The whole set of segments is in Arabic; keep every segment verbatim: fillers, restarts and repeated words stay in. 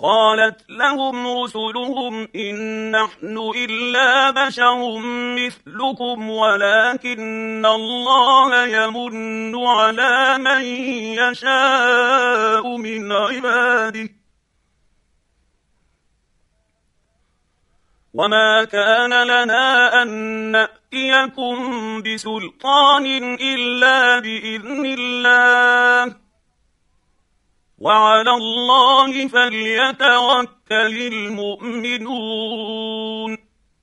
قالت لهم رسلهم إن نحن إلا بشر مثلكم ولكن الله يمن على من يشاء من عباده وما كان لنا أن نأتيكم بسلطان إلا بإذن الله وعلى الله فليتوكل المؤمنون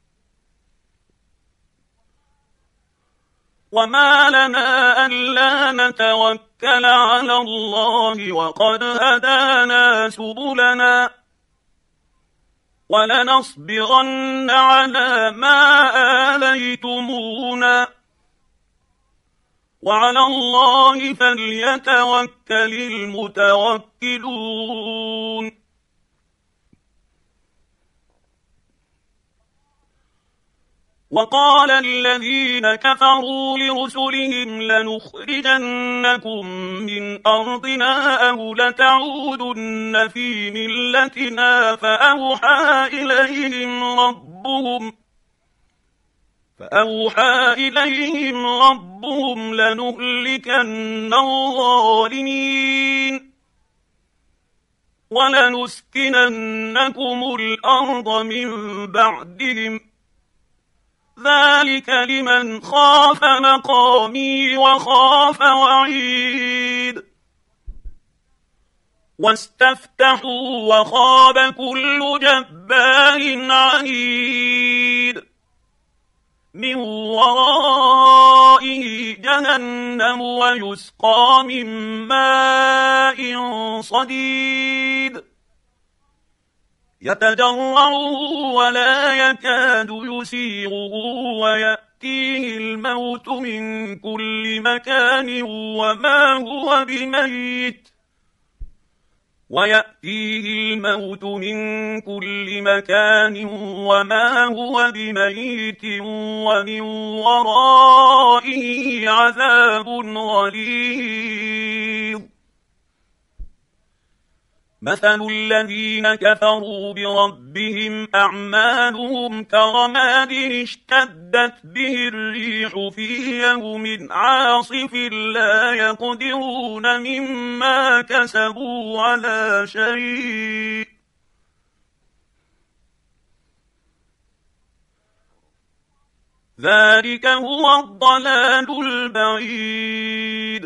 وما لنا ألا نتوكل على الله وقد هدانا سبلنا ولنصبرن على ما آليتمونا وعلى الله فليتوكل المتوكلون وقال الذين كفروا لرسلهم لنخرجنكم من أرضنا أو لتعودن في ملتنا فأوحى إليهم ربهم فأوحى إليهم ربهم لنهلكن الظالمين ولنسكننكم الأرض من بعدهم ذلك لمن خاف مقامي وخاف وعيد واستفتحوا وخاب كل جبار عنيد من ورائه جهنم ويسقى من ماء صديد يتجرعه ولا يكاد يسيغه ويأتيه الموت من كل مكان وما هو بميت ويأتيه الموت من كل مكان وما هو بميت ومن ورائه عذاب غليظ مثل الذين كفروا بربهم أعمالهم كرماد اشتدت به الريح في يوم عاصف لا يقدرون مما كسبوا على شيء ذلك هو الضلال البعيد